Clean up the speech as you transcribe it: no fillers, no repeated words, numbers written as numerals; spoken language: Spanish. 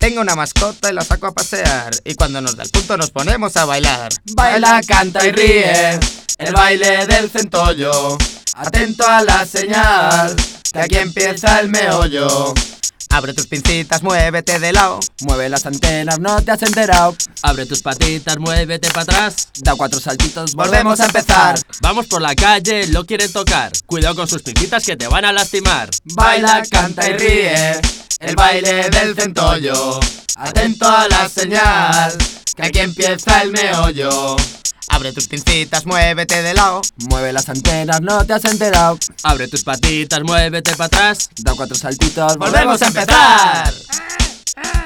Tengo una mascota y la saco a pasear, y cuando nos da el punto nos ponemos a bailar. Baila, canta y ríe, el baile del centollo. Atento a la señal, que aquí empieza el meollo. Abre tus pincitas, muévete de lado. Mueve las antenas, no te has enterado. Abre tus patitas, muévete para atrás. Da 4 saltitos, volvemos a empezar. Vamos por la calle, lo quieren tocar. Cuidado con sus pincitas que te van a lastimar. Baila, canta y ríe, el baile del centollo. Atento a la señal, que aquí empieza el meollo. Abre tus pincitas, muévete de lado. Mueve las antenas, no te has enterado. Abre tus patitas, muévete para atrás. Da 4 saltitos, ¡Volvemos a empezar!